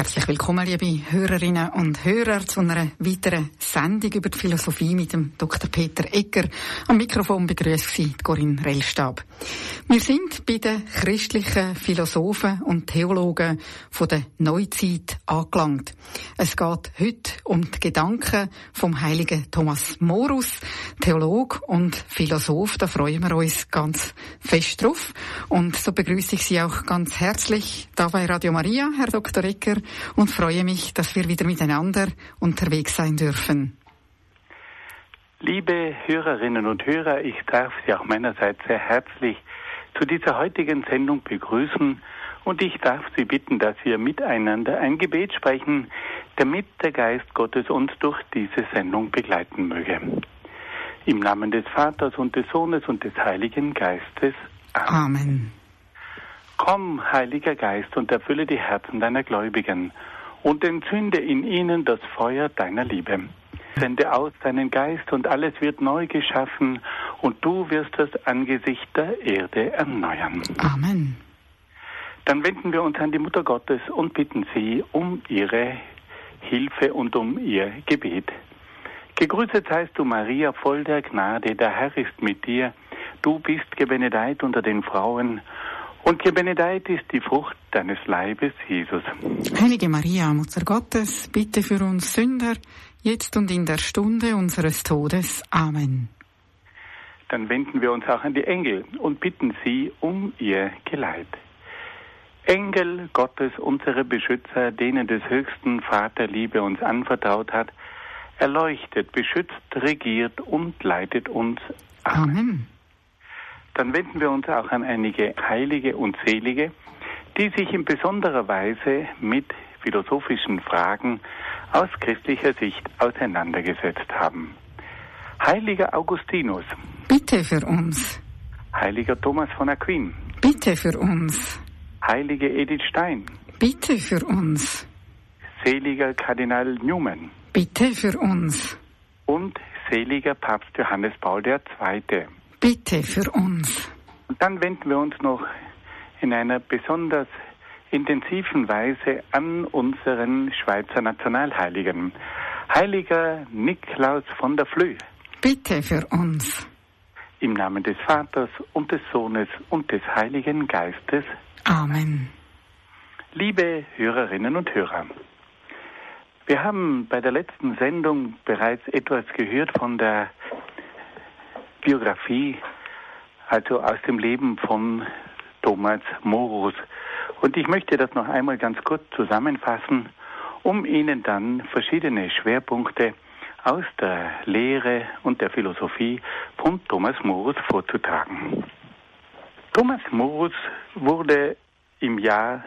Herzlich willkommen, liebe Hörerinnen und Hörer, zu einer weiteren Sendung über die Philosophie mit dem Dr. Peter Egger. Am Mikrofon begrüßt Sie Corinne Rellstab. Wir sind bei den christlichen Philosophen und Theologen von der Neuzeit angelangt. Es geht heute um die Gedanken vom heiligen Thomas Morus, Theolog und Philosoph. Da freuen wir uns ganz fest drauf. Und so begrüße ich Sie auch ganz herzlich da bei Radio Maria, Herr Dr. Egger, und freue mich, dass wir wieder miteinander unterwegs sein dürfen. Liebe Hörerinnen und Hörer, ich darf Sie auch meinerseits sehr herzlich zu dieser heutigen Sendung begrüßen und ich darf Sie bitten, dass wir miteinander ein Gebet sprechen, damit der Geist Gottes uns durch diese Sendung begleiten möge. Im Namen des Vaters und des Sohnes und des Heiligen Geistes. Amen. Komm, Heiliger Geist, und erfülle die Herzen deiner Gläubigen und entzünde in ihnen das Feuer deiner Liebe. Sende aus deinen Geist und alles wird neu geschaffen und du wirst das Angesicht der Erde erneuern. Amen. Dann wenden wir uns an die Mutter Gottes und bitten sie um ihre Hilfe und um ihr Gebet. Gegrüßet seist du, Maria, voll der Gnade, der Herr ist mit dir. Du bist gebenedeit unter den Frauen und gebenedeit ist die Frucht deines Leibes, Jesus. Heilige Maria, Mutter Gottes, bitte für uns Sünder, jetzt und in der Stunde unseres Todes. Amen. Dann wenden wir uns auch an die Engel und bitten sie um ihr Geleit. Engel Gottes, unsere Beschützer, denen des höchsten Vater Liebe uns anvertraut hat, erleuchtet, beschützt, regiert und leitet uns. Amen. Dann wenden wir uns auch an einige Heilige und Selige, die sich in besonderer Weise mit philosophischen Fragen aus christlicher Sicht auseinandergesetzt haben. Heiliger Augustinus. Bitte für uns. Heiliger Thomas von Aquin. Bitte für uns. Heilige Edith Stein. Bitte für uns. Seliger Kardinal Newman. Bitte für uns. Und seliger Papst Johannes Paul II. Bitte für uns. Und dann wenden wir uns noch in einer besonders intensiven Weise an unseren Schweizer Nationalheiligen. Heiliger Niklaus von der Flüe. Bitte für uns. Im Namen des Vaters und des Sohnes und des Heiligen Geistes. Amen. Liebe Hörerinnen und Hörer, wir haben bei der letzten Sendung bereits etwas gehört von der Biografie, also aus dem Leben von Thomas Morus. Und ich möchte das noch einmal ganz kurz zusammenfassen, um Ihnen dann verschiedene Schwerpunkte aus der Lehre und der Philosophie von Thomas Morus vorzutragen. Thomas Morus wurde im Jahr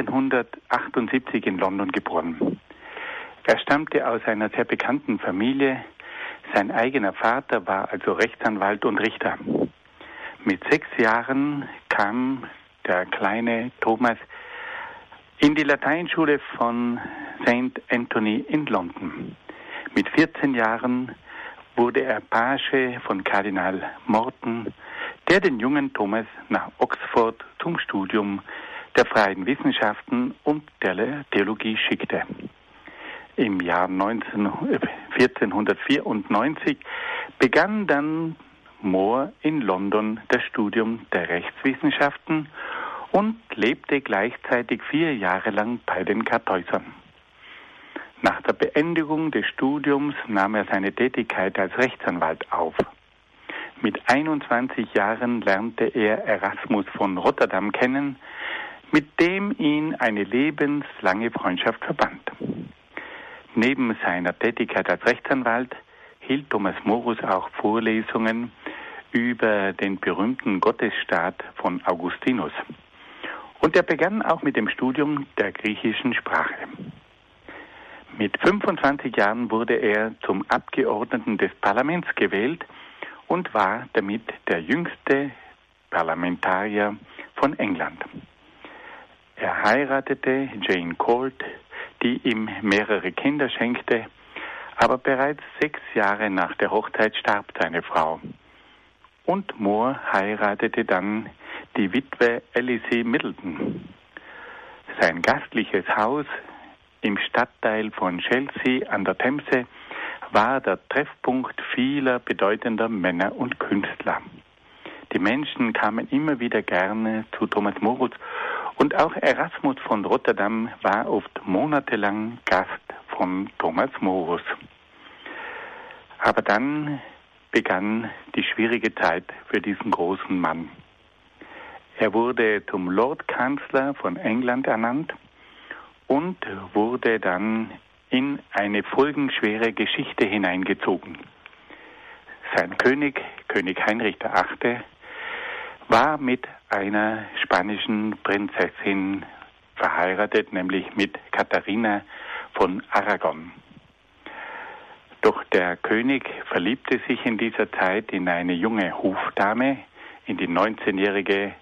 1478 in London geboren. Er stammte aus einer sehr bekannten Familie. Sein eigener Vater war also Rechtsanwalt und Richter. Mit 6 Jahren kam der kleine Thomas in die Lateinschule von St. Anthony in London. Mit 14 Jahren wurde er Page von Kardinal Morton, der den jungen Thomas nach Oxford zum Studium der freien Wissenschaften und der Theologie schickte. Im Jahr 1494 begann dann More in London das Studium der Rechtswissenschaften und lebte gleichzeitig 4 Jahre lang bei den Kartäusern. Nach der Beendigung des Studiums nahm er seine Tätigkeit als Rechtsanwalt auf. Mit 21 Jahren lernte er Erasmus von Rotterdam kennen, mit dem ihn eine lebenslange Freundschaft verband. Neben seiner Tätigkeit als Rechtsanwalt hielt Thomas Morus auch Vorlesungen über den berühmten Gottesstaat von Augustinus. Und er begann auch mit dem Studium der griechischen Sprache. Mit 25 Jahren wurde er zum Abgeordneten des Parlaments gewählt und war damit der jüngste Parlamentarier von England. Er heiratete Jane Colt, die ihm mehrere Kinder schenkte, aber bereits 6 Jahre nach der Hochzeit starb seine Frau. Und More heiratete dann die Witwe Alice Middleton. Sein gastliches Haus im Stadtteil von Chelsea an der Themse war der Treffpunkt vieler bedeutender Männer und Künstler. Die Menschen kamen immer wieder gerne zu Thomas Morus und auch Erasmus von Rotterdam war oft monatelang Gast von Thomas Morus. Aber dann begann die schwierige Zeit für diesen großen Mann. Er wurde zum Lordkanzler von England ernannt und wurde dann in eine folgenschwere Geschichte hineingezogen. Sein König Heinrich VIII., war mit einer spanischen Prinzessin verheiratet, nämlich mit Katharina von Aragon. Doch der König verliebte sich in dieser Zeit in eine junge Hofdame, in die 19-jährige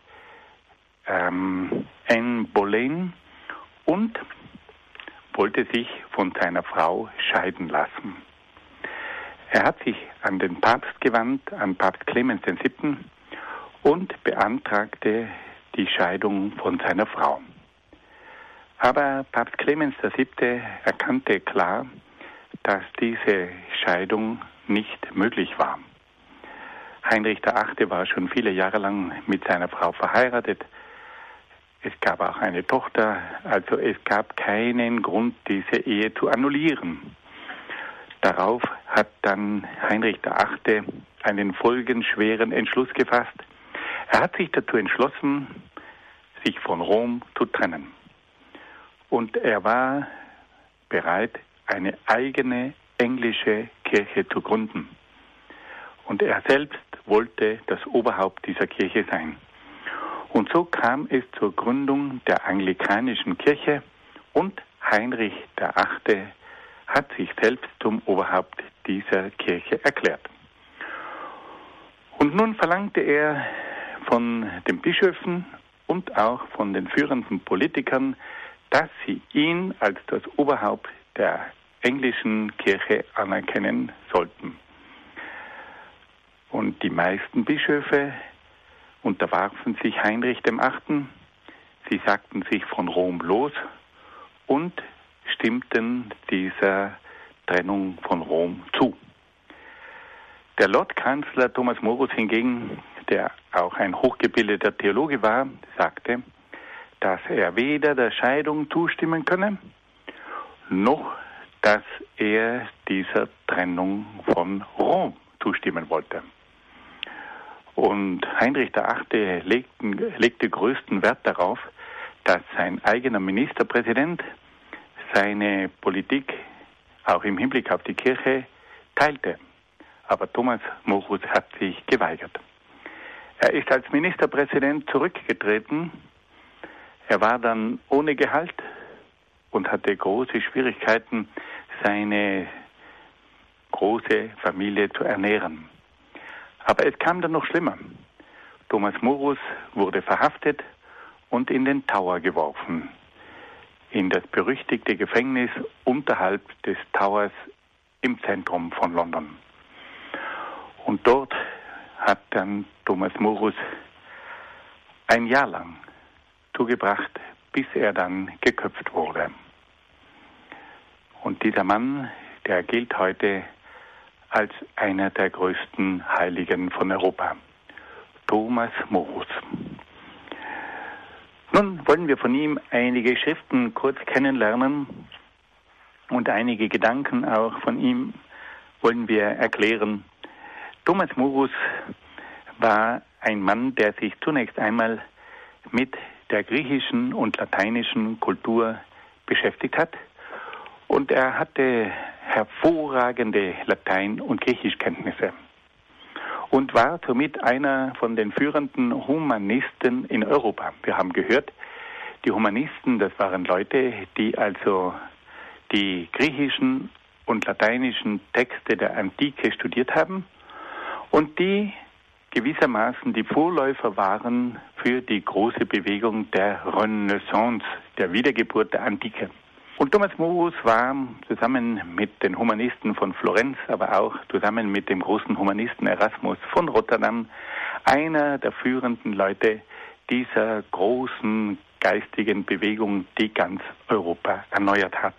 Anne Boleyn, und wollte sich von seiner Frau scheiden lassen. Er hat sich an den Papst gewandt, an Papst Clemens VII., und beantragte die Scheidung von seiner Frau. Aber Papst Clemens VII. Erkannte klar, dass diese Scheidung nicht möglich war. Heinrich VIII. War schon viele Jahre lang mit seiner Frau verheiratet. Es gab auch eine Tochter, also es gab keinen Grund, diese Ehe zu annullieren. Darauf hat dann Heinrich VIII. Einen folgenschweren Entschluss gefasst. Er hat sich dazu entschlossen, sich von Rom zu trennen. Und er war bereit, eine eigene englische Kirche zu gründen. Und er selbst wollte das Oberhaupt dieser Kirche sein. Und so kam es zur Gründung der anglikanischen Kirche und Heinrich VIII. Hat sich selbst zum Oberhaupt dieser Kirche erklärt. Und nun verlangte er von den Bischöfen und auch von den führenden Politikern, dass sie ihn als das Oberhaupt der englischen Kirche anerkennen sollten. Und die meisten Bischöfe unterwarfen sich Heinrich VIII. Sie sagten sich von Rom los und stimmten dieser Trennung von Rom zu. Der Lordkanzler Thomas Morus hingegen, der auch ein hochgebildeter Theologe war, sagte, dass er weder der Scheidung zustimmen könne, noch dass er dieser Trennung von Rom zustimmen wollte. Und Heinrich VIII. legte größten Wert darauf, dass sein eigener Ministerpräsident seine Politik auch im Hinblick auf die Kirche teilte. Aber Thomas Morus hat sich geweigert. Er ist als Ministerpräsident zurückgetreten. Er war dann ohne Gehalt und hatte große Schwierigkeiten, seine große Familie zu ernähren. Aber es kam dann noch schlimmer. Thomas Morus wurde verhaftet und in den Tower geworfen, in das berüchtigte Gefängnis unterhalb des Towers im Zentrum von London. Und dort hat dann Thomas Morus ein Jahr lang zugebracht, bis er dann geköpft wurde. Und dieser Mann, der gilt heute als einer der größten Heiligen von Europa, Thomas Morus. Nun wollen wir von ihm einige Schriften kurz kennenlernen und einige Gedanken auch von ihm wollen wir erklären. Thomas Morus war ein Mann, der sich zunächst einmal mit der griechischen und lateinischen Kultur beschäftigt hat. Und er hatte hervorragende Latein- und Griechischkenntnisse und war somit einer von den führenden Humanisten in Europa. Wir haben gehört, die Humanisten, das waren Leute, die also die griechischen und lateinischen Texte der Antike studiert haben und die gewissermaßen die Vorläufer waren für die große Bewegung der Renaissance, der Wiedergeburt der Antike. Und Thomas Morus war zusammen mit den Humanisten von Florenz, aber auch zusammen mit dem großen Humanisten Erasmus von Rotterdam einer der führenden Leute dieser großen geistigen Bewegung, die ganz Europa erneuert hat.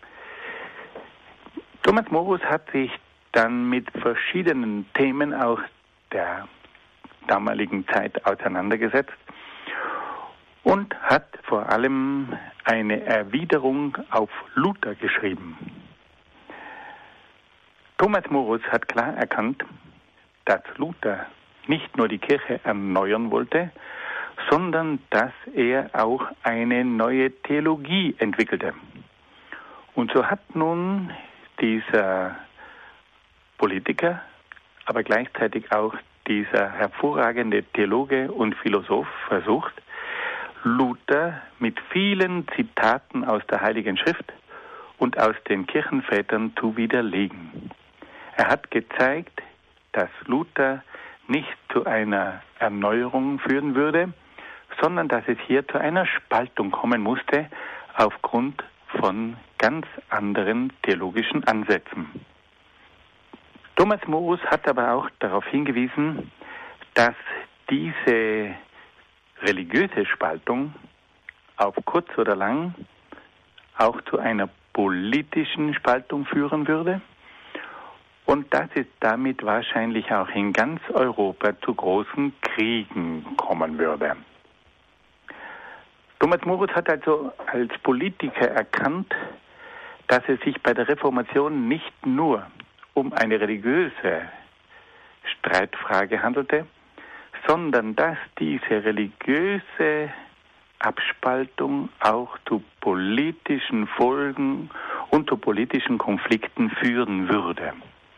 Thomas Morus hat sich dann mit verschiedenen Themen auch der damaligen Zeit auseinandergesetzt und hat vor allem eine Erwiderung auf Luther geschrieben. Thomas Morus hat klar erkannt, dass Luther nicht nur die Kirche erneuern wollte, sondern dass er auch eine neue Theologie entwickelte. Und so hat nun dieser Politiker, aber gleichzeitig auch dieser hervorragende Theologe und Philosoph versucht, Luther mit vielen Zitaten aus der Heiligen Schrift und aus den Kirchenvätern zu widerlegen. Er hat gezeigt, dass Luther nicht zu einer Erneuerung führen würde, sondern dass es hier zu einer Spaltung kommen musste aufgrund von ganz anderen theologischen Ansätzen. Thomas Morus hat aber auch darauf hingewiesen, dass diese religiöse Spaltung auf kurz oder lang auch zu einer politischen Spaltung führen würde und dass es damit wahrscheinlich auch in ganz Europa zu großen Kriegen kommen würde. Thomas Morus hat also als Politiker erkannt, dass es sich bei der Reformation nicht nur um eine religiöse Streitfrage handelte, sondern dass diese religiöse Abspaltung auch zu politischen Folgen und zu politischen Konflikten führen würde.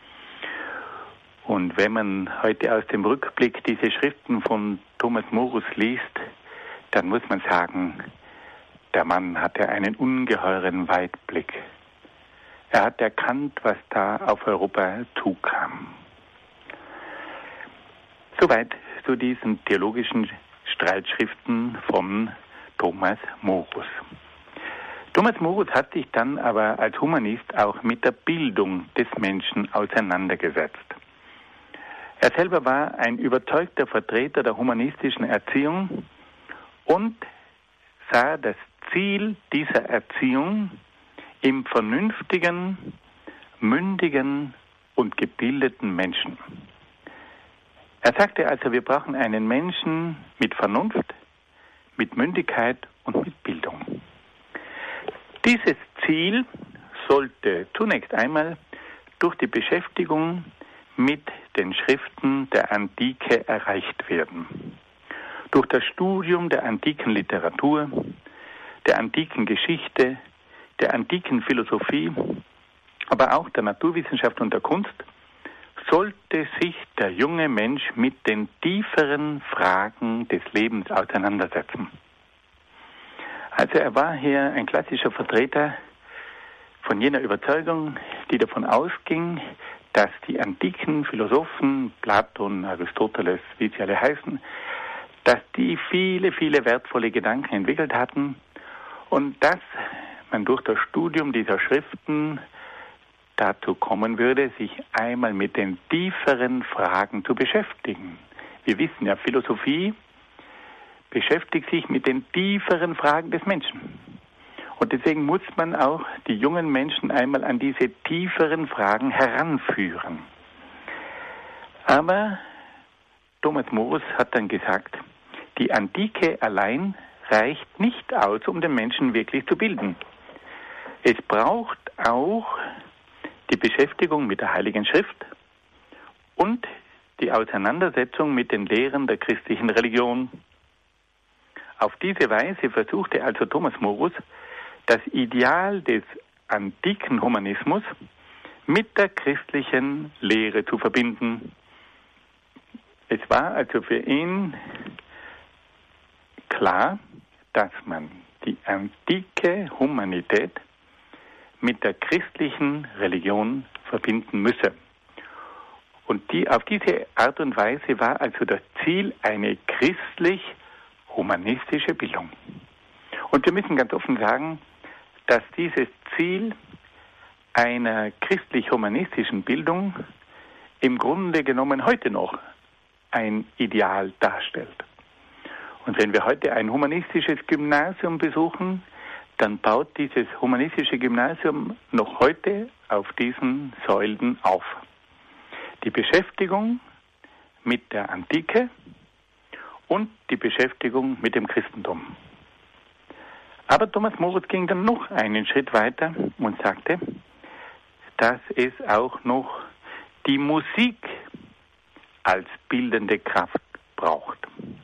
Und wenn man heute aus dem Rückblick diese Schriften von Thomas Morus liest, dann muss man sagen, der Mann hatte einen ungeheuren Weitblick. Er hat erkannt, was da auf Europa zukam. Soweit zu diesen theologischen Streitschriften von Thomas Morus. Thomas Morus hat sich dann aber als Humanist auch mit der Bildung des Menschen auseinandergesetzt. Er selber war ein überzeugter Vertreter der humanistischen Erziehung und sah das Ziel dieser Erziehung im vernünftigen, mündigen und gebildeten Menschen. Er sagte also, wir brauchen einen Menschen mit Vernunft, mit Mündigkeit und mit Bildung. Dieses Ziel sollte zunächst einmal durch die Beschäftigung mit den Schriften der Antike erreicht werden. Durch das Studium der antiken Literatur, der antiken Geschichte, der antiken Philosophie, aber auch der Naturwissenschaft und der Kunst, sollte sich der junge Mensch mit den tieferen Fragen des Lebens auseinandersetzen. Also er war hier ein klassischer Vertreter von jener Überzeugung, die davon ausging, dass die antiken Philosophen, Platon, Aristoteles, wie sie alle heißen, dass die viele, viele wertvolle Gedanken entwickelt hatten und dass man durch das Studium dieser Schriften dazu kommen würde, sich einmal mit den tieferen Fragen zu beschäftigen. Wir wissen ja, Philosophie beschäftigt sich mit den tieferen Fragen des Menschen. Und deswegen muss man auch die jungen Menschen einmal an diese tieferen Fragen heranführen. Aber Thomas Morus hat dann gesagt, die Antike allein reicht nicht aus, um den Menschen wirklich zu bilden. Es braucht auch die Beschäftigung mit der Heiligen Schrift und die Auseinandersetzung mit den Lehren der christlichen Religion. Auf diese Weise versuchte also Thomas Morus, das Ideal des antiken Humanismus mit der christlichen Lehre zu verbinden. Es war also für ihn klar, dass man die antike Humanität mit der christlichen Religion verbinden müsse. Und auf diese Art und Weise war also das Ziel eine christlich-humanistische Bildung. Und wir müssen ganz offen sagen, dass dieses Ziel einer christlich-humanistischen Bildung im Grunde genommen heute noch ein Ideal darstellt. Und wenn wir heute ein humanistisches Gymnasium besuchen, dann baut dieses humanistische Gymnasium noch heute auf diesen Säulen auf. Die Beschäftigung mit der Antike und die Beschäftigung mit dem Christentum. Aber Thomas Moritz ging dann noch einen Schritt weiter und sagte, dass es auch noch die Musik als bildende Kraft braucht.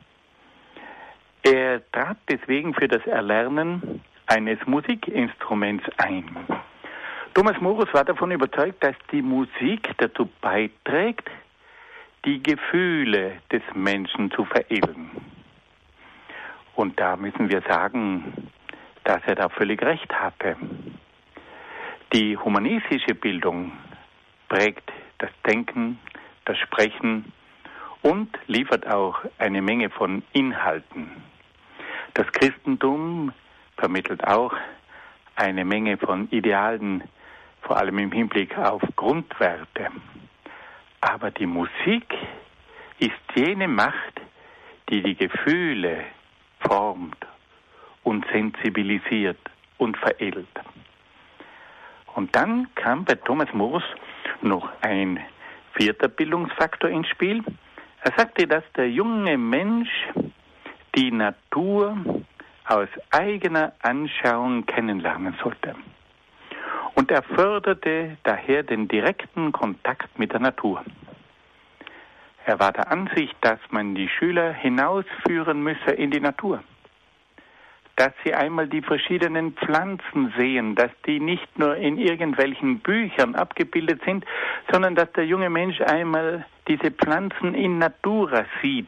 Er trat deswegen für das Erlernen eines Musikinstruments ein. Thomas Moritz war davon überzeugt, dass die Musik dazu beiträgt, die Gefühle des Menschen zu veredeln. Und da müssen wir sagen, dass er da völlig recht hatte. Die humanistische Bildung prägt das Denken, das Sprechen und liefert auch eine Menge von Inhalten. Das Christentum vermittelt auch eine Menge von Idealen, vor allem im Hinblick auf Grundwerte. Aber die Musik ist jene Macht, die die Gefühle formt und sensibilisiert und veredelt. Und dann kam bei Thomas Moritz noch ein vierter Bildungsfaktor ins Spiel. Er sagte, dass der junge Mensch die Natur aus eigener Anschauung kennenlernen sollte. Und er förderte daher den direkten Kontakt mit der Natur. Er war der Ansicht, dass man die Schüler hinausführen müsse in die Natur. Dass sie einmal die verschiedenen Pflanzen sehen, dass die nicht nur in irgendwelchen Büchern abgebildet sind, sondern dass der junge Mensch einmal diese Pflanzen in Natura sieht.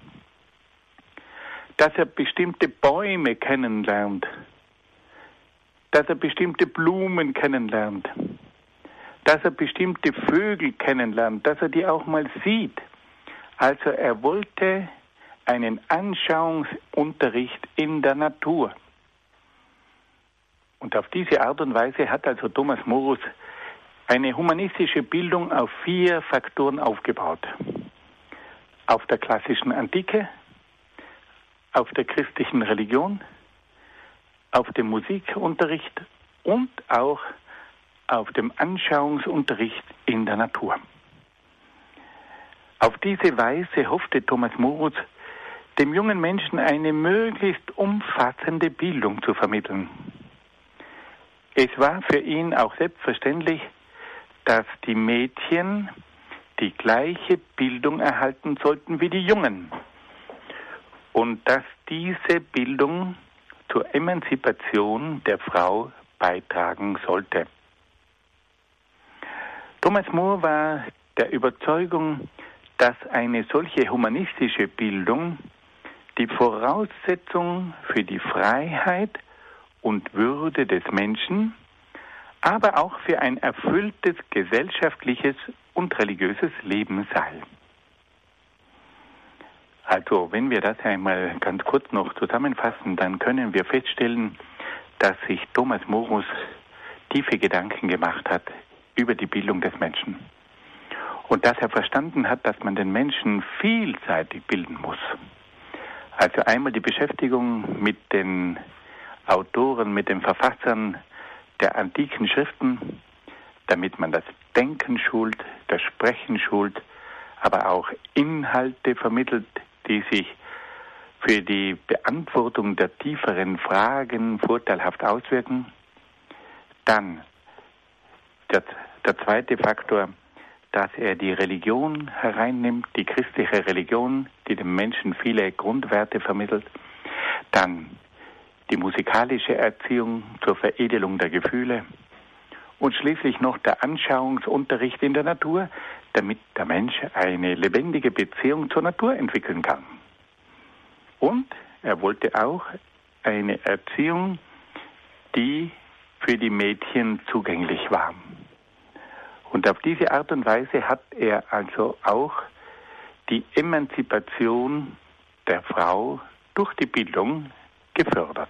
Dass er bestimmte Bäume kennenlernt, dass er bestimmte Blumen kennenlernt, dass er bestimmte Vögel kennenlernt, dass er die auch mal sieht. Also er wollte einen Anschauungsunterricht in der Natur. Und auf diese Art und Weise hat also Thomas Moritz eine humanistische Bildung auf 4 Faktoren aufgebaut. Auf der klassischen Antike, auf der christlichen Religion, auf dem Musikunterricht und auch auf dem Anschauungsunterricht in der Natur. Auf diese Weise hoffte Thomas Moritz, dem jungen Menschen eine möglichst umfassende Bildung zu vermitteln. Es war für ihn auch selbstverständlich, dass die Mädchen die gleiche Bildung erhalten sollten wie die Jungen und dass diese Bildung zur Emanzipation der Frau beitragen sollte. Thomas More war der Überzeugung, dass eine solche humanistische Bildung die Voraussetzung für die Freiheit und Würde des Menschen, aber auch für ein erfülltes gesellschaftliches und religiöses Leben sei. Also, wenn wir das einmal ganz kurz noch zusammenfassen, dann können wir feststellen, dass sich Thomas Moritz tiefe Gedanken gemacht hat über die Bildung des Menschen. Und dass er verstanden hat, dass man den Menschen vielseitig bilden muss. Also einmal die Beschäftigung mit den Autoren, mit den Verfassern der antiken Schriften, damit man das Denken schult, das Sprechen schult, aber auch Inhalte vermittelt, die sich für die Beantwortung der tieferen Fragen vorteilhaft auswirken. Dann der zweite Faktor, dass er die Religion hereinnimmt, die christliche Religion, die dem Menschen viele Grundwerte vermittelt. Dann die musikalische Erziehung zur Veredelung der Gefühle. Und schließlich noch der Anschauungsunterricht in der Natur, damit der Mensch eine lebendige Beziehung zur Natur entwickeln kann. Und er wollte auch eine Erziehung, die für die Mädchen zugänglich war. Und auf diese Art und Weise hat er also auch die Emanzipation der Frau durch die Bildung gefördert.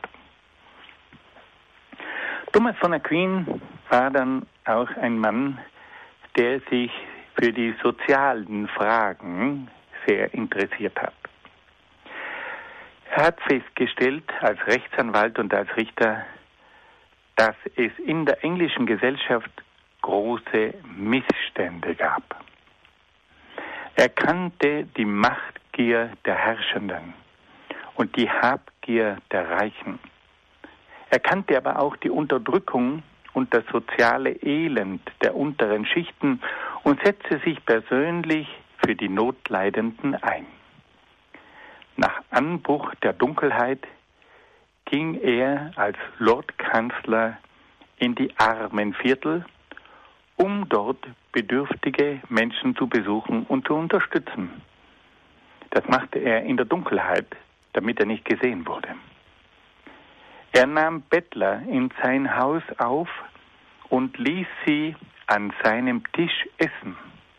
Thomas von Aquin war dann auch ein Mann, der sich für die sozialen Fragen sehr interessiert hat. Er hat festgestellt, als Rechtsanwalt und als Richter, dass es in der englischen Gesellschaft große Missstände gab. Er kannte die Machtgier der Herrschenden und die Habgier der Reichen. Er kannte aber auch die Unterdrückung und das soziale Elend der unteren Schichten und setzte sich persönlich für die Notleidenden ein. Nach Anbruch der Dunkelheit ging er als Lordkanzler in die Armenviertel, um dort bedürftige Menschen zu besuchen und zu unterstützen. Das machte er in der Dunkelheit, damit er nicht gesehen wurde. Er nahm Bettler in sein Haus auf und ließ sie an seinem Tisch essen.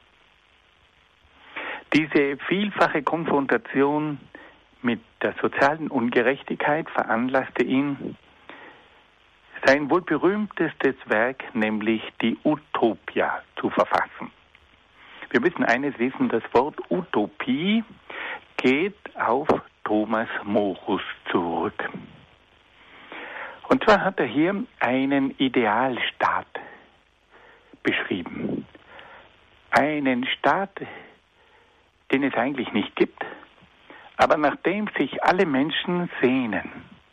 Diese vielfache Konfrontation mit der sozialen Ungerechtigkeit veranlasste ihn, sein wohl berühmtestes Werk, nämlich die Utopia, zu verfassen. Wir müssen eines wissen, das Wort Utopie geht auf Thomas Morus zurück. Und zwar hat er hier einen Idealstaat beschrieben. Einen Staat, den es eigentlich nicht gibt, aber nach dem sich alle Menschen sehnen.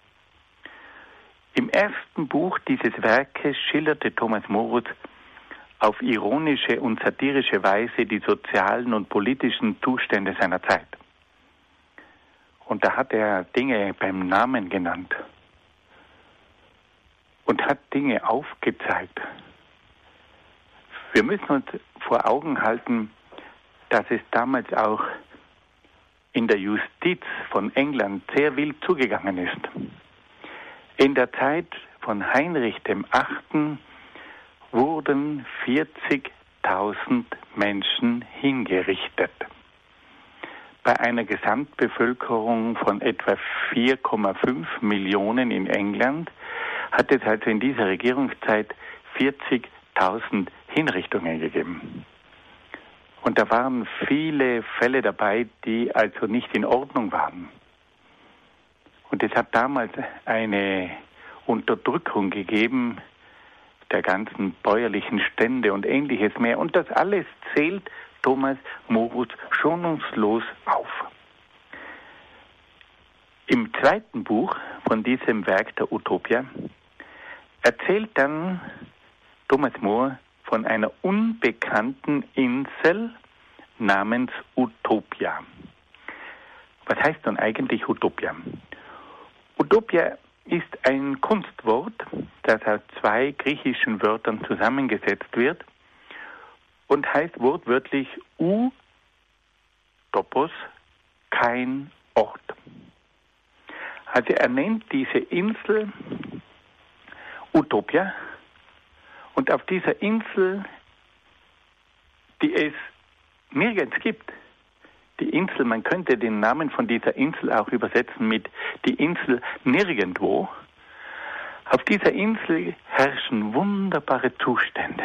Im ersten Buch dieses Werkes schilderte Thomas Morus auf ironische und satirische Weise die sozialen und politischen Zustände seiner Zeit. Und da hat er Dinge beim Namen genannt und hat Dinge aufgezeigt. Wir müssen uns vor Augen halten, dass es damals auch in der Justiz von England sehr wild zugegangen ist. In der Zeit von Heinrich VIII. Wurden 40.000 Menschen hingerichtet. Bei einer Gesamtbevölkerung von etwa 4,5 Millionen in England hat es also in dieser Regierungszeit 40.000 Hinrichtungen gegeben. Und da waren viele Fälle dabei, die also nicht in Ordnung waren. Und es hat damals eine Unterdrückung gegeben der ganzen bäuerlichen Stände und Ähnliches mehr. Und das alles zählt Thomas Morus schonungslos auf. Im zweiten Buch von diesem Werk der Utopia erzählt dann Thomas More von einer unbekannten Insel namens Utopia. Was heißt nun eigentlich Utopia? Utopia ist ein Kunstwort, das aus zwei griechischen Wörtern zusammengesetzt wird und heißt wortwörtlich Topos, kein Ort. Also er nennt diese Insel Utopia und auf dieser Insel, die es nirgends gibt, die Insel, man könnte den Namen von dieser Insel auch übersetzen mit die Insel nirgendwo. Auf dieser Insel herrschen wunderbare Zustände.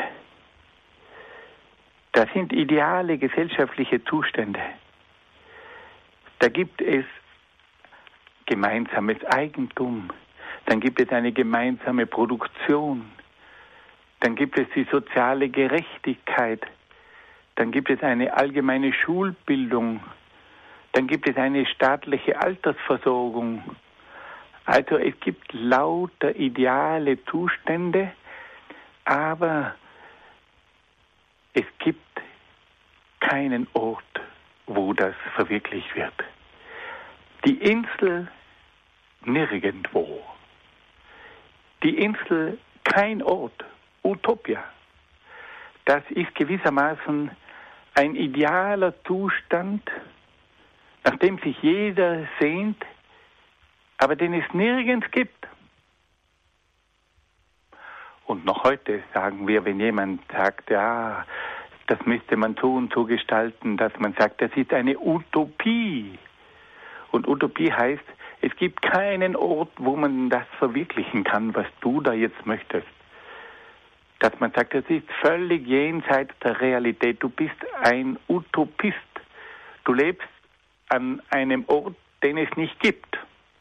Da sind ideale gesellschaftliche Zustände. Da gibt es gemeinsames Eigentum. Dann gibt es eine gemeinsame Produktion. Dann gibt es die soziale Gerechtigkeit. Dann gibt es eine allgemeine Schulbildung. Dann gibt es eine staatliche Altersversorgung. Also es gibt lauter ideale Zustände, aber es gibt keinen Ort, wo das verwirklicht wird. Die Insel nirgendwo. Die Insel kein Ort, Utopia. Das ist gewissermaßen ein idealer Zustand, nach dem sich jeder sehnt, aber den es nirgends gibt. Und noch heute sagen wir, wenn jemand sagt, ja, das müsste man so und so gestalten, dass man sagt, das ist eine Utopie. Und Utopie heißt, es gibt keinen Ort, wo man das verwirklichen kann, was du da jetzt möchtest. Dass man sagt, das ist völlig jenseits der Realität. Du bist ein Utopist. Du lebst an einem Ort, den es nicht gibt.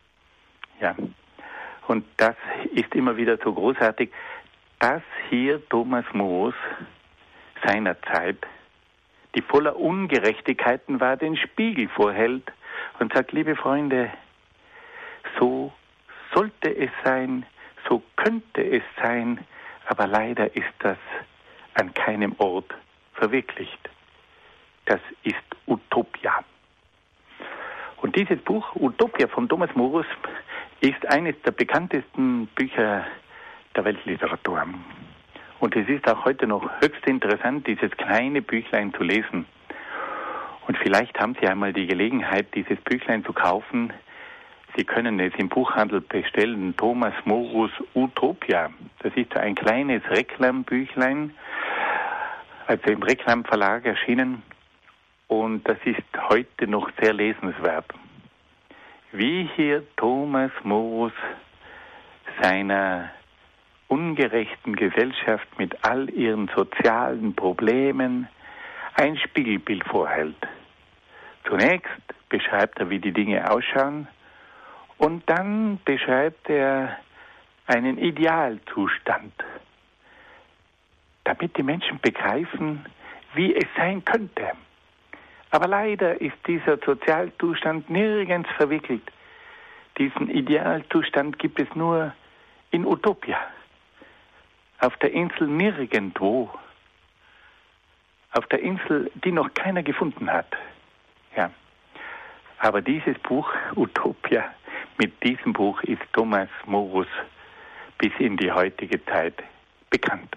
Ja. Und das ist immer wieder so großartig, dass hier Thomas Morus seiner Zeit, die voller Ungerechtigkeiten war, den Spiegel vorhält und sagt, liebe Freunde, so sollte es sein, so könnte es sein, aber leider ist das an keinem Ort verwirklicht. Das ist Utopia. Und dieses Buch, Utopia von Thomas Morus, ist eines der bekanntesten Bücher der Weltliteratur. Und es ist auch heute noch höchst interessant, dieses kleine Büchlein zu lesen. Und vielleicht haben Sie einmal die Gelegenheit, dieses Büchlein zu kaufen. Sie können es im Buchhandel bestellen, Thomas Morus Utopia. Das ist ein kleines Reklambüchlein, also im Reklamverlag erschienen. Und das ist heute noch sehr lesenswert. Wie hier Thomas Morus seiner ungerechten Gesellschaft mit all ihren sozialen Problemen ein Spiegelbild vorhält. Zunächst beschreibt er, wie die Dinge ausschauen, und dann beschreibt er einen Idealzustand, damit die Menschen begreifen, wie es sein könnte. Aber leider ist dieser Sozialzustand nirgends verwirklicht. Diesen Idealzustand gibt es nur in Utopia. Auf der Insel nirgendwo. Auf der Insel, die noch keiner gefunden hat. Ja. Aber dieses Buch, Utopia, mit diesem Buch ist Thomas Morus bis in die heutige Zeit bekannt.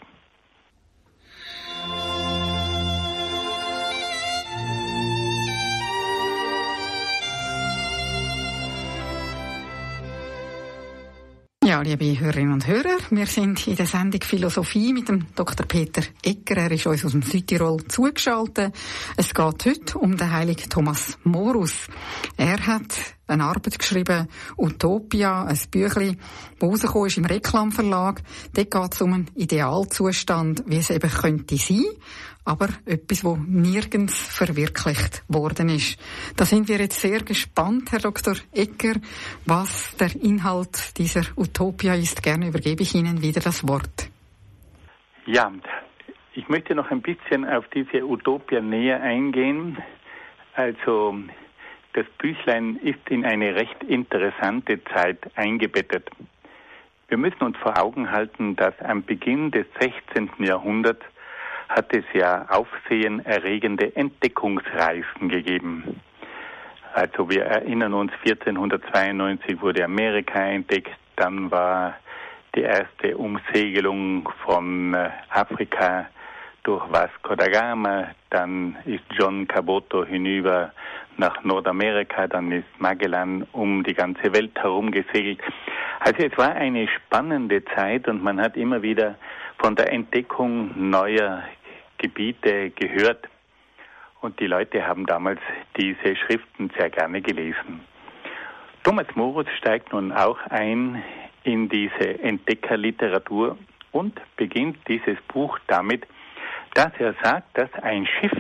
Ja, liebe Hörerinnen und Hörer, wir sind in der Sendung Philosophie mit dem Dr. Peter Egger. Er ist uns aus dem Südtirol zugeschaltet. Es geht heute um den heiligen Thomas Morus. Er hat eine Arbeit geschrieben, Utopia, ein Büchlein, das rausgekommen ist im Reklamverlag. Dort geht es um einen Idealzustand, wie es eben könnte sein, aber etwas, das nirgends verwirklicht worden ist. Da sind wir jetzt sehr gespannt, Herr Dr. Egger, was der Inhalt dieser Utopia ist. Gerne übergebe ich Ihnen wieder das Wort. Ja, ich möchte noch ein bisschen auf diese Utopia näher eingehen. Also, das Büchlein ist in eine recht interessante Zeit eingebettet. Wir müssen uns vor Augen halten, dass am Beginn des 16. Jahrhunderts hat es ja aufsehenerregende Entdeckungsreisen gegeben. Also wir erinnern uns, 1492 wurde Amerika entdeckt, dann war die erste Umsegelung von Afrika durch Vasco da Gama, dann ist John Caboto hinüber nach Nordamerika, dann ist Magellan um die ganze Welt herum gesegelt. Also es war eine spannende Zeit und man hat immer wieder von der Entdeckung neuer Gebiete gehört. Und die Leute haben damals diese Schriften sehr gerne gelesen. Thomas Morus steigt nun auch ein in diese Entdeckerliteratur und beginnt dieses Buch damit, dass er sagt, dass ein Schiff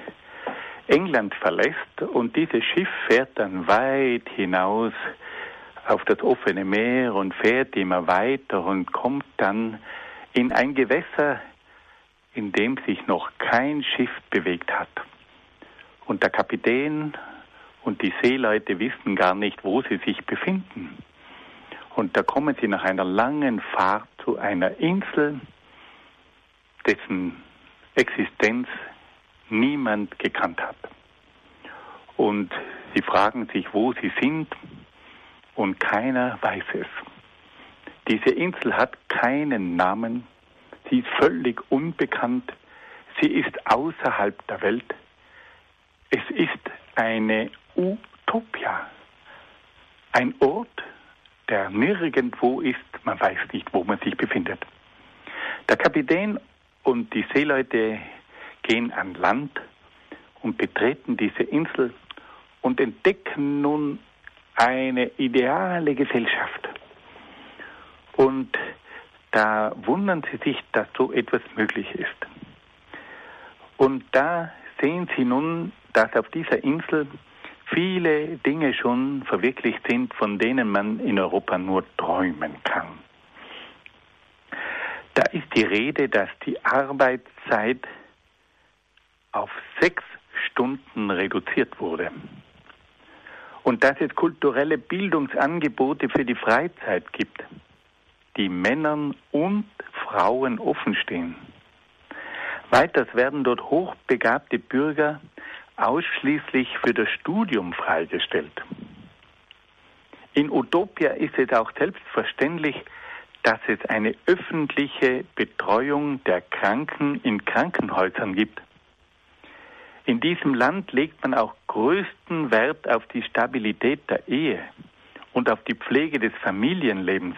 England verlässt und dieses Schiff fährt dann weit hinaus auf das offene Meer und fährt immer weiter und kommt dann in ein Gewässer, in dem sich noch kein Schiff bewegt hat. Und der Kapitän und die Seeleute wissen gar nicht, wo sie sich befinden. Und da kommen sie nach einer langen Fahrt zu einer Insel, dessen Existenz niemand gekannt hat. Und sie fragen sich, wo sie sind, und keiner weiß es. Diese Insel hat keinen Namen, sie ist völlig unbekannt, sie ist außerhalb der Welt. Es ist eine Utopia, ein Ort, der nirgendwo ist, man weiß nicht, wo man sich befindet. Der Kapitän und die Seeleute gehen an Land und betreten diese Insel und entdecken nun eine ideale Gesellschaft. Und da wundern sie sich, dass so etwas möglich ist. Und da sehen sie nun, dass auf dieser Insel viele Dinge schon verwirklicht sind, von denen man in Europa nur träumen kann. Da ist die Rede, dass die Arbeitszeit auf 6 Stunden reduziert wurde und dass es kulturelle Bildungsangebote für die Freizeit gibt, die Männern und Frauen offenstehen. Weiters werden dort hochbegabte Bürger ausschließlich für das Studium freigestellt. In Utopia ist es auch selbstverständlich, dass es eine öffentliche Betreuung der Kranken in Krankenhäusern gibt. In diesem Land legt man auch größten Wert auf die Stabilität der Ehe und auf die Pflege des Familienlebens.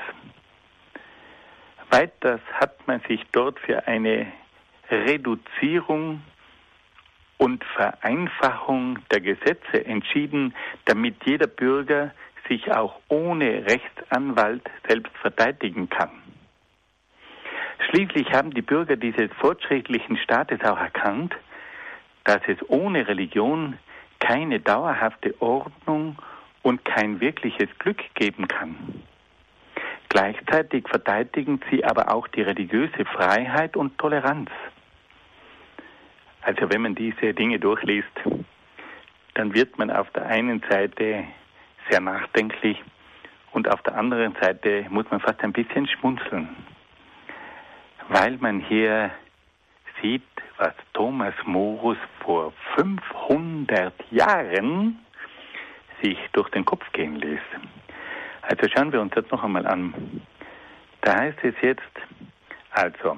Weiters hat man sich dort für eine Reduzierung und Vereinfachung der Gesetze entschieden, damit jeder Bürger sich auch ohne Rechtsanwalt selbst verteidigen kann. Schließlich haben die Bürger dieses fortschrittlichen Staates auch erkannt, dass es ohne Religion keine dauerhafte Ordnung und kein wirkliches Glück geben kann. Gleichzeitig verteidigen sie aber auch die religiöse Freiheit und Toleranz. Also wenn man diese Dinge durchliest, dann wird man auf der einen Seite sehr nachdenklich und auf der anderen Seite muss man fast ein bisschen schmunzeln, weil man hier sieht, was Thomas Morus vor 500 Jahren sich durch den Kopf gehen ließ. Also schauen wir uns das noch einmal an. Da heißt es jetzt, also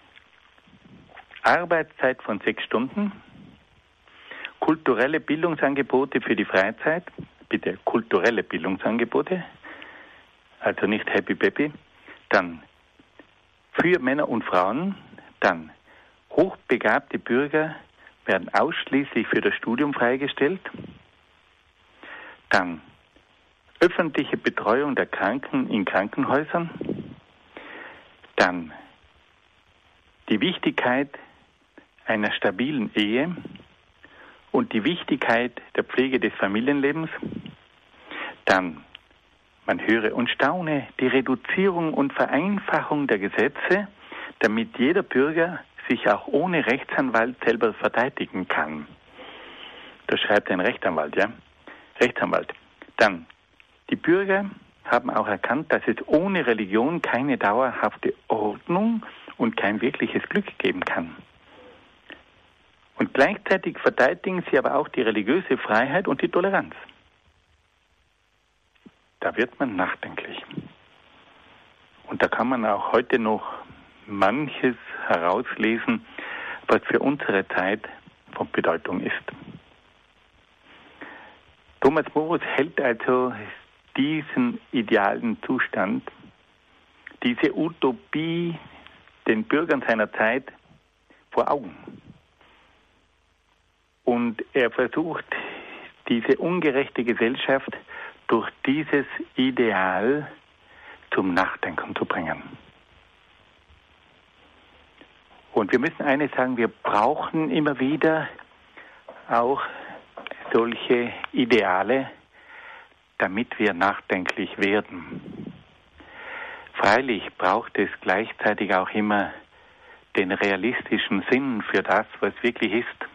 Arbeitszeit von 6 Stunden, kulturelle Bildungsangebote für die Freizeit, bitte kulturelle Bildungsangebote, also nicht Happy Peppy, dann für Männer und Frauen, dann hochbegabte Bürger werden ausschließlich für das Studium freigestellt, dann öffentliche Betreuung der Kranken in Krankenhäusern, dann die Wichtigkeit einer stabilen Ehe und die Wichtigkeit der Pflege des Familienlebens, dann, man höre und staune, die Reduzierung und Vereinfachung der Gesetze, damit jeder Bürger sich auch ohne Rechtsanwalt selber verteidigen kann. Das schreibt ein Rechtsanwalt, ja? Rechtsanwalt. Dann, die Bürger haben auch erkannt, dass es ohne Religion keine dauerhafte Ordnung und kein wirkliches Glück geben kann. Und gleichzeitig verteidigen sie aber auch die religiöse Freiheit und die Toleranz. Da wird man nachdenklich. Und da kann man auch heute noch manches herauslesen, was für unsere Zeit von Bedeutung ist. Thomas Morus hält also diesen idealen Zustand, diese Utopie den Bürgern seiner Zeit vor Augen. Und er versucht, diese ungerechte Gesellschaft durch dieses Ideal zum Nachdenken zu bringen. Und wir müssen eines sagen, wir brauchen immer wieder auch solche Ideale, damit wir nachdenklich werden. Freilich braucht es gleichzeitig auch immer den realistischen Sinn für das, was wirklich ist.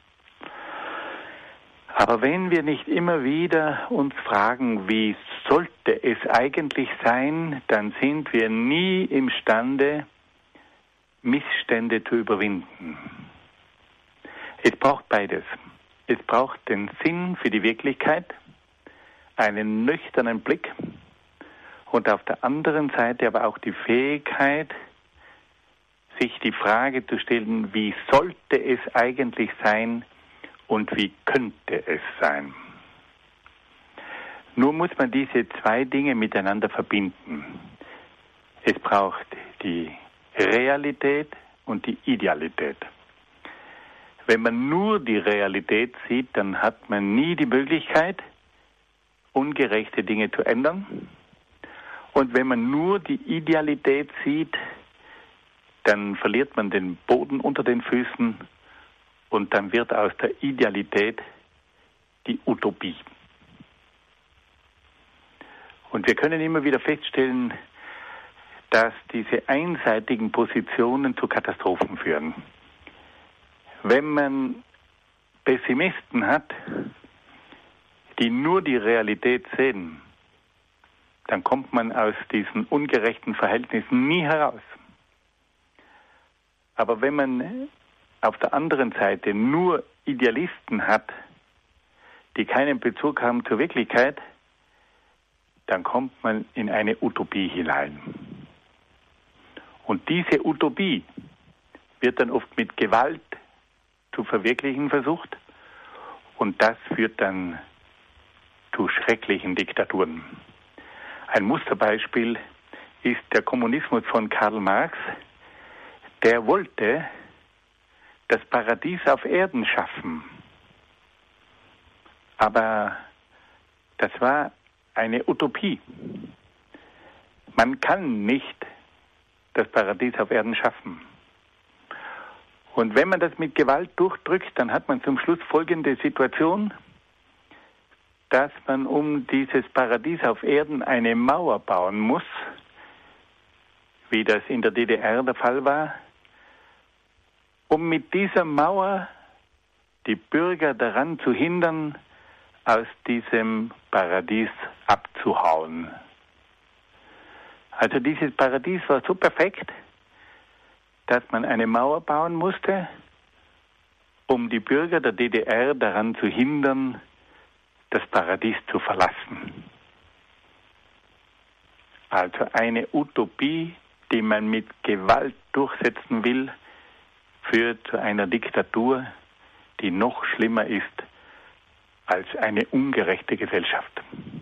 Aber wenn wir nicht immer wieder uns fragen, wie sollte es eigentlich sein, dann sind wir nie imstande, Missstände zu überwinden. Es braucht beides. Es braucht den Sinn für die Wirklichkeit, einen nüchternen Blick und auf der anderen Seite aber auch die Fähigkeit, sich die Frage zu stellen, wie sollte es eigentlich sein und wie könnte es sein. Nur muss man diese zwei Dinge miteinander verbinden. Es braucht die Realität und die Idealität. Wenn man nur die Realität sieht, dann hat man nie die Möglichkeit, ungerechte Dinge zu ändern. Und wenn man nur die Idealität sieht, dann verliert man den Boden unter den Füßen und dann wird aus der Idealität die Utopie. Und wir können immer wieder feststellen, dass diese einseitigen Positionen zu Katastrophen führen. Wenn man Pessimisten hat, die nur die Realität sehen, dann kommt man aus diesen ungerechten Verhältnissen nie heraus. Aber wenn man auf der anderen Seite nur Idealisten hat, die keinen Bezug haben zur Wirklichkeit, dann kommt man in eine Utopie hinein. Und diese Utopie wird dann oft mit Gewalt zu verwirklichen versucht und das führt dann zu schrecklichen Diktaturen. Ein Musterbeispiel ist der Kommunismus von Karl Marx. Der wollte das Paradies auf Erden schaffen. Aber das war eine Utopie. Man kann nicht das Paradies auf Erden schaffen. Und wenn man das mit Gewalt durchdrückt, dann hat man zum Schluss folgende Situation, dass man um dieses Paradies auf Erden eine Mauer bauen muss, wie das in der DDR der Fall war, um mit dieser Mauer die Bürger daran zu hindern, aus diesem Paradies abzuhauen. Also dieses Paradies war so perfekt, dass man eine Mauer bauen musste, um die Bürger der DDR daran zu hindern, das Paradies zu verlassen. Also eine Utopie, die man mit Gewalt durchsetzen will, führt zu einer Diktatur, die noch schlimmer ist als eine ungerechte Gesellschaft.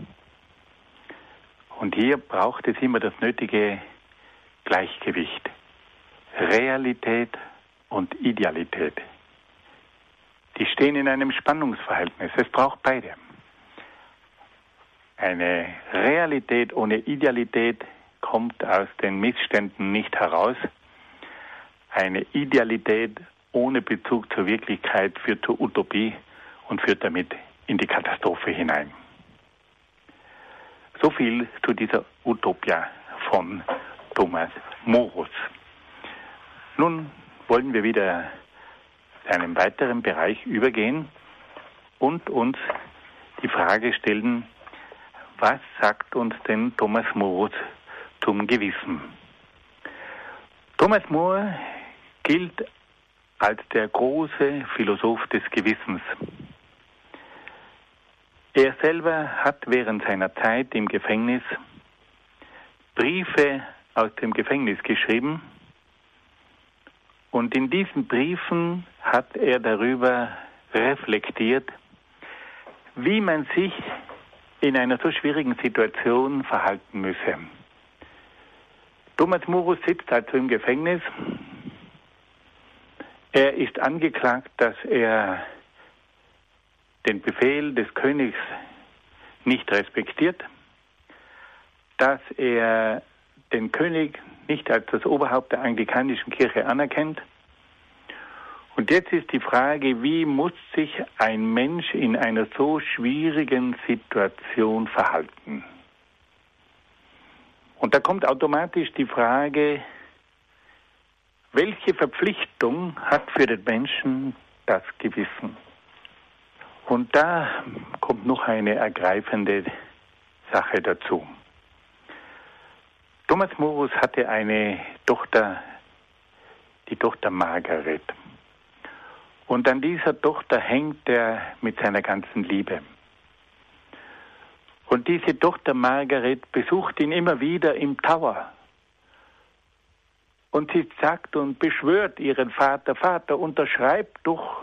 Und hier braucht es immer das nötige Gleichgewicht. Realität und Idealität. Die stehen in einem Spannungsverhältnis. Es braucht beide. Eine Realität ohne Idealität kommt aus den Missständen nicht heraus. Eine Idealität ohne Bezug zur Wirklichkeit führt zur Utopie und führt damit in die Katastrophe hinein. So viel zu dieser Utopia von Thomas Morus. Nun wollen wir wieder zu einem weiteren Bereich übergehen und uns die Frage stellen, was sagt uns denn Thomas Morus zum Gewissen? Thomas More gilt als der große Philosoph des Gewissens. Er selber hat während seiner Zeit im Gefängnis Briefe aus dem Gefängnis geschrieben und in diesen Briefen hat er darüber reflektiert, wie man sich in einer so schwierigen Situation verhalten müsse. Thomas Morus sitzt also im Gefängnis. Er ist angeklagt, dass er den Befehl des Königs nicht respektiert, dass er den König nicht als das Oberhaupt der anglikanischen Kirche anerkennt. Und jetzt ist die Frage, wie muss sich ein Mensch in einer so schwierigen Situation verhalten? Und da kommt automatisch die Frage, welche Verpflichtung hat für den Menschen das Gewissen? Und da kommt noch eine ergreifende Sache dazu. Thomas Morus hatte eine Tochter, die Tochter Margaret. Und an dieser Tochter hängt er mit seiner ganzen Liebe. Und diese Tochter Margaret besucht ihn immer wieder im Tower. Und sie sagt und beschwört ihren Vater, Vater, unterschreib doch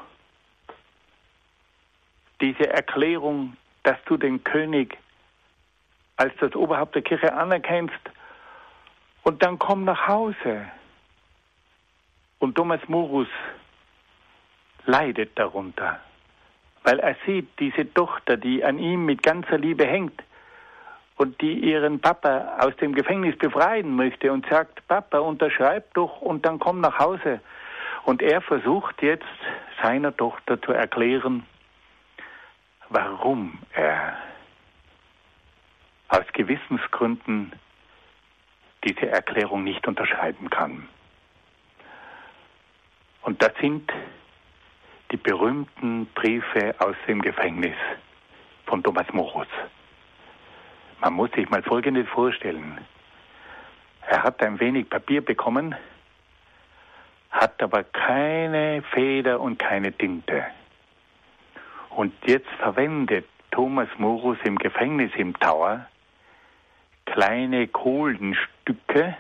diese Erklärung, dass du den König als das Oberhaupt der Kirche anerkennst und dann komm nach Hause. Und Thomas Morus leidet darunter, weil er sieht, diese Tochter, die an ihm mit ganzer Liebe hängt und die ihren Papa aus dem Gefängnis befreien möchte und sagt, Papa, unterschreib doch und dann komm nach Hause. Und er versucht jetzt seiner Tochter zu erklären, warum er aus Gewissensgründen diese Erklärung nicht unterschreiben kann. Und das sind die berühmten Briefe aus dem Gefängnis von Thomas Morus. Man muss sich mal Folgendes vorstellen. Er hat ein wenig Papier bekommen, hat aber keine Feder und keine Tinte. Und jetzt verwendet Thomas Morus im Gefängnis im Tower kleine Kohlenstücke,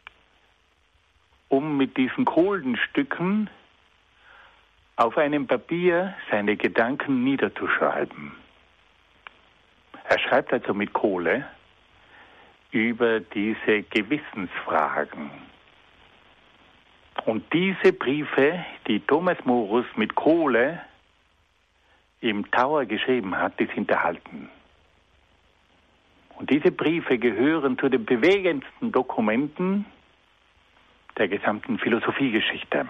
um mit diesen Kohlenstücken auf einem Papier seine Gedanken niederzuschreiben. Er schreibt also mit Kohle über diese Gewissensfragen. Und diese Briefe, die Thomas Morus mit Kohle im Tower geschrieben hat, die sind erhalten. Und diese Briefe gehören zu den bewegendsten Dokumenten der gesamten Philosophiegeschichte.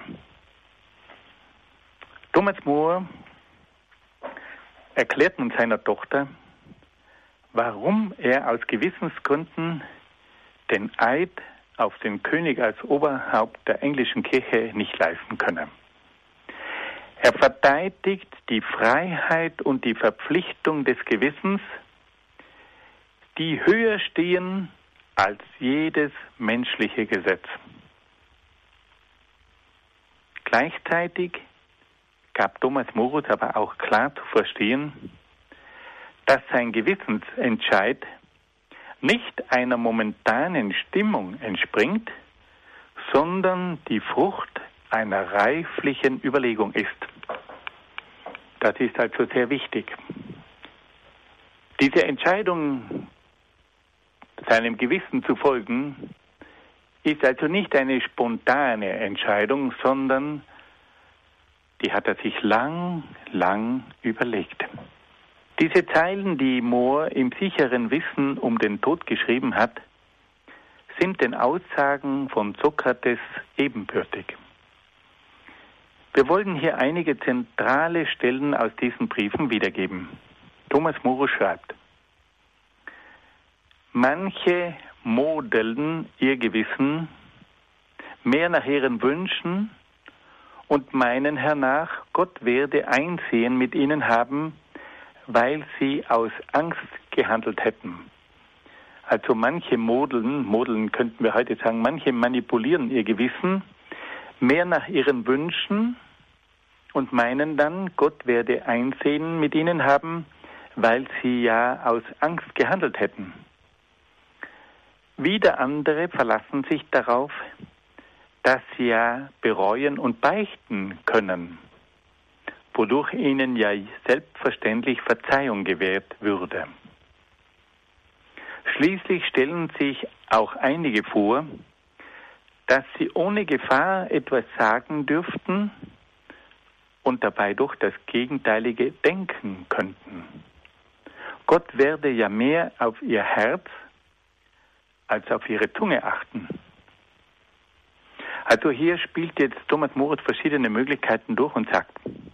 Thomas More erklärt nun seiner Tochter, warum er aus Gewissensgründen den Eid auf den König als Oberhaupt der englischen Kirche nicht leisten könne. Er verteidigt die Freiheit und die Verpflichtung des Gewissens, die höher stehen als jedes menschliche Gesetz. Gleichzeitig gab Thomas Morus aber auch klar zu verstehen, dass sein Gewissensentscheid nicht einer momentanen Stimmung entspringt, sondern die Frucht einer reiflichen Überlegung ist. Das ist also sehr wichtig. Diese Entscheidung, seinem Gewissen zu folgen, ist also nicht eine spontane Entscheidung, sondern die hat er sich lang überlegt. Diese Zeilen, die More im sicheren Wissen um den Tod geschrieben hat, sind den Aussagen von Sokrates ebenbürtig. Wir wollen hier einige zentrale Stellen aus diesen Briefen wiedergeben. Thomas More schreibt: Manche modeln ihr Gewissen mehr nach ihren Wünschen und meinen hernach, Gott werde Einsehen mit ihnen haben, weil sie aus Angst gehandelt hätten. Also manche modeln könnten wir heute sagen, manche manipulieren ihr Gewissen mehr nach ihren Wünschen und meinen dann, Gott werde Einsehen mit ihnen haben, weil sie ja aus Angst gehandelt hätten. Wieder andere verlassen sich darauf, dass sie ja bereuen und beichten können, wodurch ihnen ja selbstverständlich Verzeihung gewährt würde. Schließlich stellen sich auch einige vor, dass sie ohne Gefahr etwas sagen dürften und dabei doch das Gegenteilige denken könnten. Gott werde ja mehr auf ihr Herz als auf ihre Zunge achten. Also hier spielt jetzt Thomas More verschiedene Möglichkeiten durch und sagt,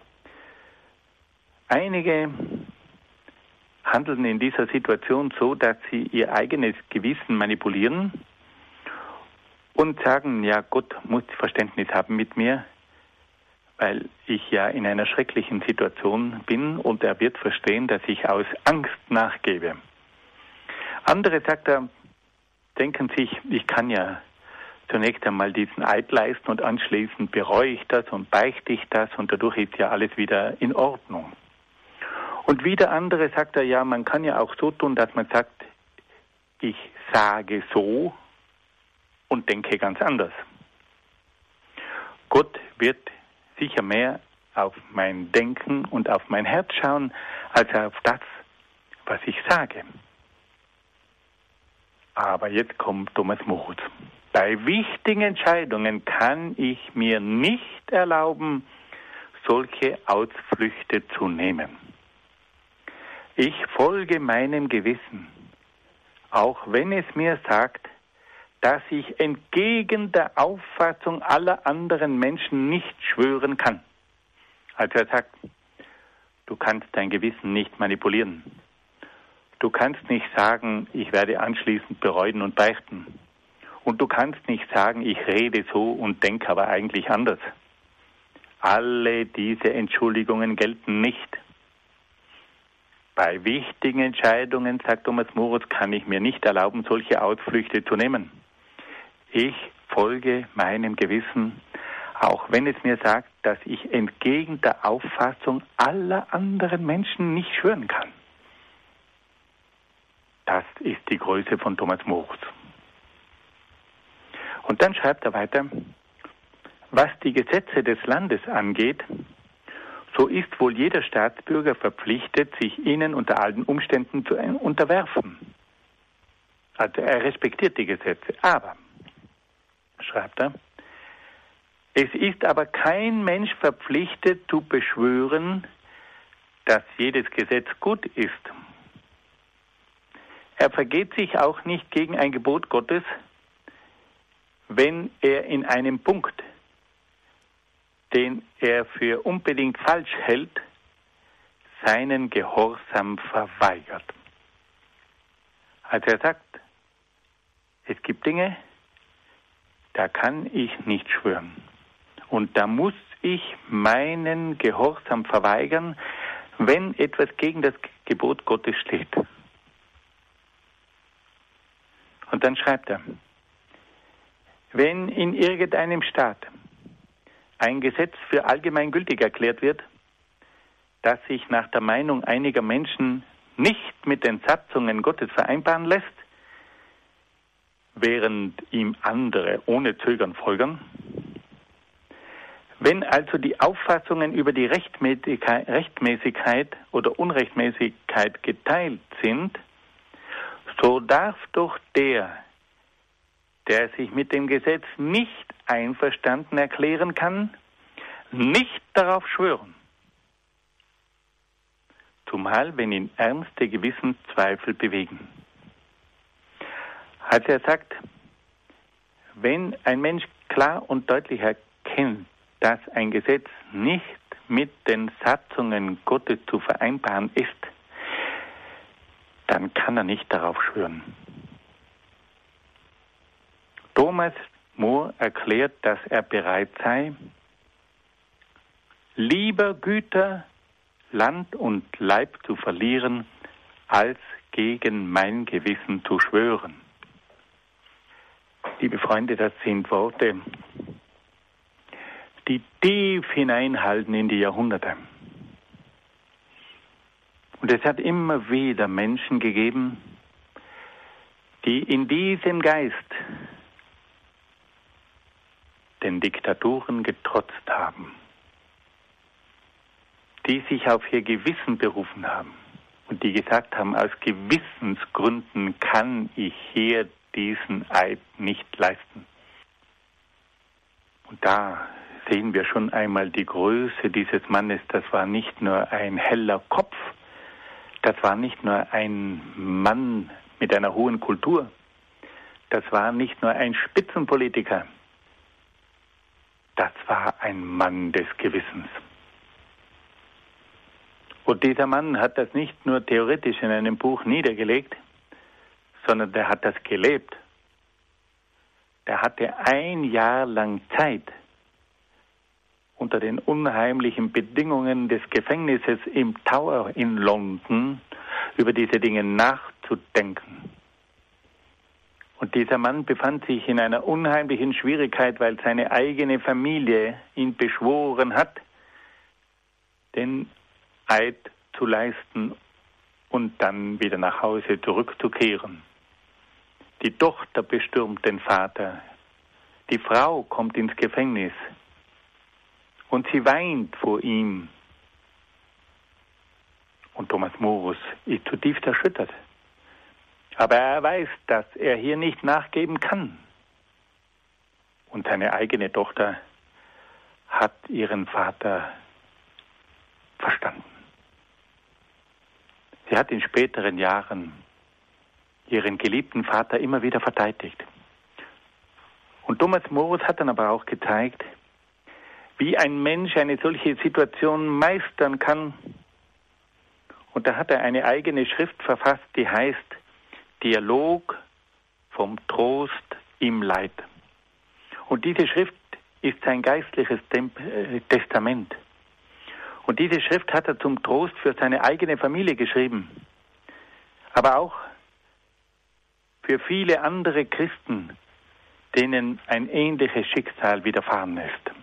einige handeln in dieser Situation so, dass sie ihr eigenes Gewissen manipulieren und sagen, ja, Gott muss Verständnis haben mit mir, weil ich ja in einer schrecklichen Situation bin und er wird verstehen, dass ich aus Angst nachgebe. Andere, sagt er, denken sich, ich kann ja zunächst einmal diesen Eid leisten und anschließend bereue ich das und beichte ich das und dadurch ist ja alles wieder in Ordnung. Und wieder andere sagt er, ja, man kann ja auch so tun, dass man sagt, ich sage so und denke ganz anders. Gott wird sicher mehr auf mein Denken und auf mein Herz schauen, als auf das, was ich sage. Aber jetzt kommt Thomas More. Bei wichtigen Entscheidungen kann ich mir nicht erlauben, solche Ausflüchte zu nehmen. Ich folge meinem Gewissen, auch wenn es mir sagt, dass ich entgegen der Auffassung aller anderen Menschen nicht schwören kann. Also er sagt, Du kannst dein Gewissen nicht manipulieren. Du kannst nicht sagen, ich werde anschließend bereuen und beichten. Und du kannst nicht sagen, ich rede so und denke aber eigentlich anders. Alle diese Entschuldigungen gelten nicht. Bei wichtigen Entscheidungen, sagt Thomas Morus, kann ich mir nicht erlauben, solche Ausflüchte zu nehmen. Ich folge meinem Gewissen, auch wenn es mir sagt, dass ich entgegen der Auffassung aller anderen Menschen nicht schwören kann. Das ist die Größe von Thomas Morus. Und dann schreibt er weiter, was die Gesetze des Landes angeht, so ist wohl jeder Staatsbürger verpflichtet, sich ihnen unter allen Umständen zu unterwerfen. Also er respektiert die Gesetze. Aber, schreibt er, es ist aber kein Mensch verpflichtet zu beschwören, dass jedes Gesetz gut ist. Er vergeht sich auch nicht gegen ein Gebot Gottes, wenn er in einem Punkt, den er für unbedingt falsch hält, seinen Gehorsam verweigert. Also er sagt, es gibt Dinge, da kann ich nicht schwören. Und da muss ich meinen Gehorsam verweigern, wenn etwas gegen das Gebot Gottes steht. Und dann schreibt er, wenn in irgendeinem Staat ein Gesetz für allgemeingültig erklärt wird, das sich nach der Meinung einiger Menschen nicht mit den Satzungen Gottes vereinbaren lässt, während ihm andere ohne Zögern folgern, wenn also die Auffassungen über die Rechtmäßigkeit oder Unrechtmäßigkeit geteilt sind, so darf doch der sich mit dem Gesetz nicht einverstanden erklären kann, nicht darauf schwören. Zumal, wenn ihn ernste Gewissenszweifel bewegen. Also er sagt, wenn ein Mensch klar und deutlich erkennt, dass ein Gesetz nicht mit den Satzungen Gottes zu vereinbaren ist, dann kann er nicht darauf schwören. Thomas More erklärt, dass er bereit sei, lieber Güter, Land und Leib zu verlieren, als gegen mein Gewissen zu schwören. Liebe Freunde, das sind Worte, die tief hineinhalten in die Jahrhunderte. Und es hat immer wieder Menschen gegeben, die in diesem Geist den Diktaturen getrotzt haben, die sich auf ihr Gewissen berufen haben und die gesagt haben, aus Gewissensgründen kann ich hier diesen Eid nicht leisten. Und da sehen wir schon einmal die Größe dieses Mannes. Das war nicht nur ein heller Kopf, das war nicht nur ein Mann mit einer hohen Kultur, das war nicht nur ein Spitzenpolitiker, das war ein Mann des Gewissens. Und dieser Mann hat das nicht nur theoretisch in einem Buch niedergelegt, sondern der hat das gelebt. Der hatte 1 Jahr lang Zeit, unter den unheimlichen Bedingungen des Gefängnisses im Tower in London über diese Dinge nachzudenken. Und dieser Mann befand sich in einer unheimlichen Schwierigkeit, weil seine eigene Familie ihn beschworen hat, den Eid zu leisten und dann wieder nach Hause zurückzukehren. Die Tochter bestürmt den Vater. Die Frau kommt ins Gefängnis und sie weint vor ihm. Und Thomas Morus ist zutiefst erschüttert. Aber er weiß, dass er hier nicht nachgeben kann. Und seine eigene Tochter hat ihren Vater verstanden. Sie hat in späteren Jahren ihren geliebten Vater immer wieder verteidigt. Und Thomas Morus hat dann aber auch gezeigt, wie ein Mensch eine solche Situation meistern kann, Und da hat er eine eigene Schrift verfasst, die heißt Dialog vom Trost im Leid. Und diese Schrift ist sein geistliches Testament. Und diese Schrift hat er zum Trost für seine eigene Familie geschrieben, aber auch für viele andere Christen, denen ein ähnliches Schicksal widerfahren ist.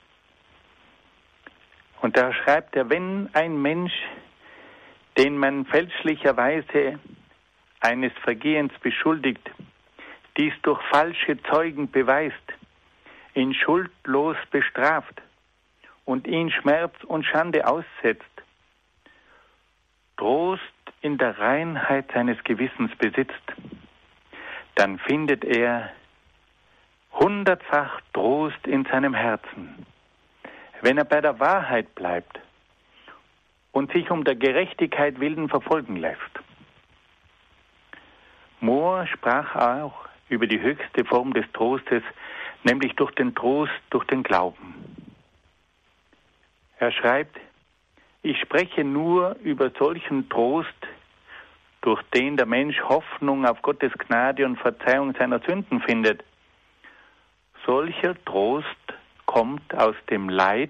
Und da schreibt er, wenn ein Mensch, den man fälschlicherweise eines Vergehens beschuldigt, dies durch falsche Zeugen beweist, ihn schuldlos bestraft und ihn Schmerz und Schande aussetzt, Trost in der Reinheit seines Gewissens besitzt, dann findet er 100-fach Trost in seinem Herzen, wenn er bei der Wahrheit bleibt und sich um der Gerechtigkeit willen verfolgen lässt. Mohr sprach auch über die höchste Form des Trostes, nämlich durch den Trost, durch den Glauben. Er schreibt, ich spreche nur über solchen Trost, durch den der Mensch Hoffnung auf Gottes Gnade und Verzeihung seiner Sünden findet. Solcher Trost kommt aus dem Leid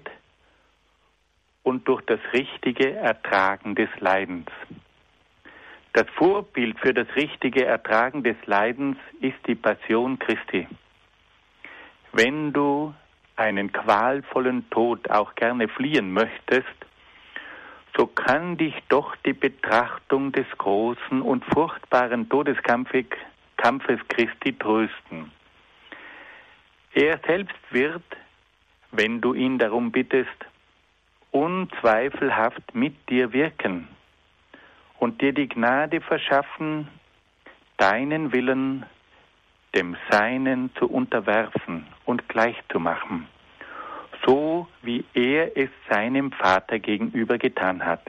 und durch das richtige Ertragen des Leidens. Das Vorbild für das richtige Ertragen des Leidens ist die Passion Christi. Wenn du einen qualvollen Tod auch gerne fliehen möchtest, so kann dich doch die Betrachtung des großen und furchtbaren Todeskampfes Christi trösten. Er selbst wird, wenn du ihn darum bittest, unzweifelhaft mit dir wirken und dir die Gnade verschaffen, deinen Willen dem Seinen zu unterwerfen und gleichzumachen, so wie er es seinem Vater gegenüber getan hat.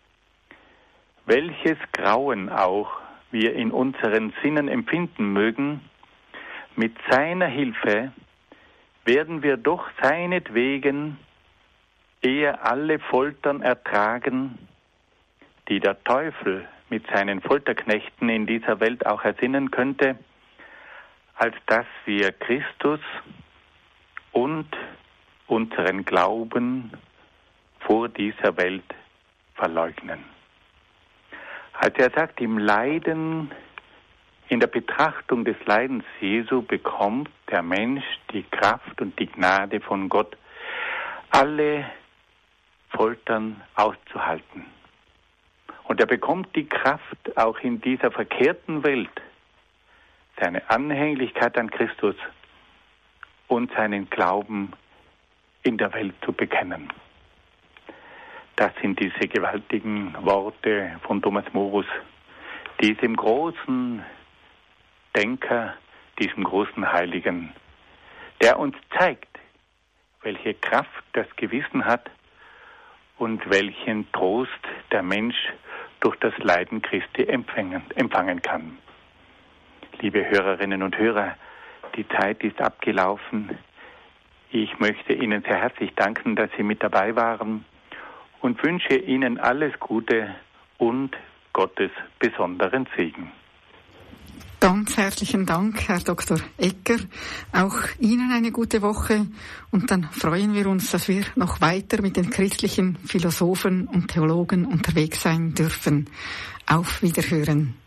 Welches Grauen auch wir in unseren Sinnen empfinden mögen, mit seiner Hilfe werden wir doch seinetwegen eher alle Foltern ertragen, die der Teufel mit seinen Folterknechten in dieser Welt auch ersinnen könnte, als dass wir Christus und unseren Glauben vor dieser Welt verleugnen. Also er sagt, im Leiden, in der Betrachtung des Leidens Jesu bekommt der Mensch die Kraft und die Gnade von Gott, alle Foltern auszuhalten. Und er bekommt die Kraft, auch in dieser verkehrten Welt, seine Anhänglichkeit an Christus und seinen Glauben in der Welt zu bekennen. Das sind diese gewaltigen Worte von Thomas Morus, diesem großen Denker, diesem großen Heiligen, der uns zeigt, welche Kraft das Gewissen hat und welchen Trost der Mensch durch das Leiden Christi empfangen kann. Liebe Hörerinnen und Hörer, die Zeit ist abgelaufen. Ich möchte Ihnen sehr herzlich danken, dass Sie mit dabei waren und wünsche Ihnen alles Gute und Gottes besonderen Segen. Ganz herzlichen Dank, Herr Dr. Egger. Auch Ihnen eine gute Woche. Und dann freuen wir uns, dass wir noch weiter mit den christlichen Philosophen und Theologen unterwegs sein dürfen. Auf Wiederhören.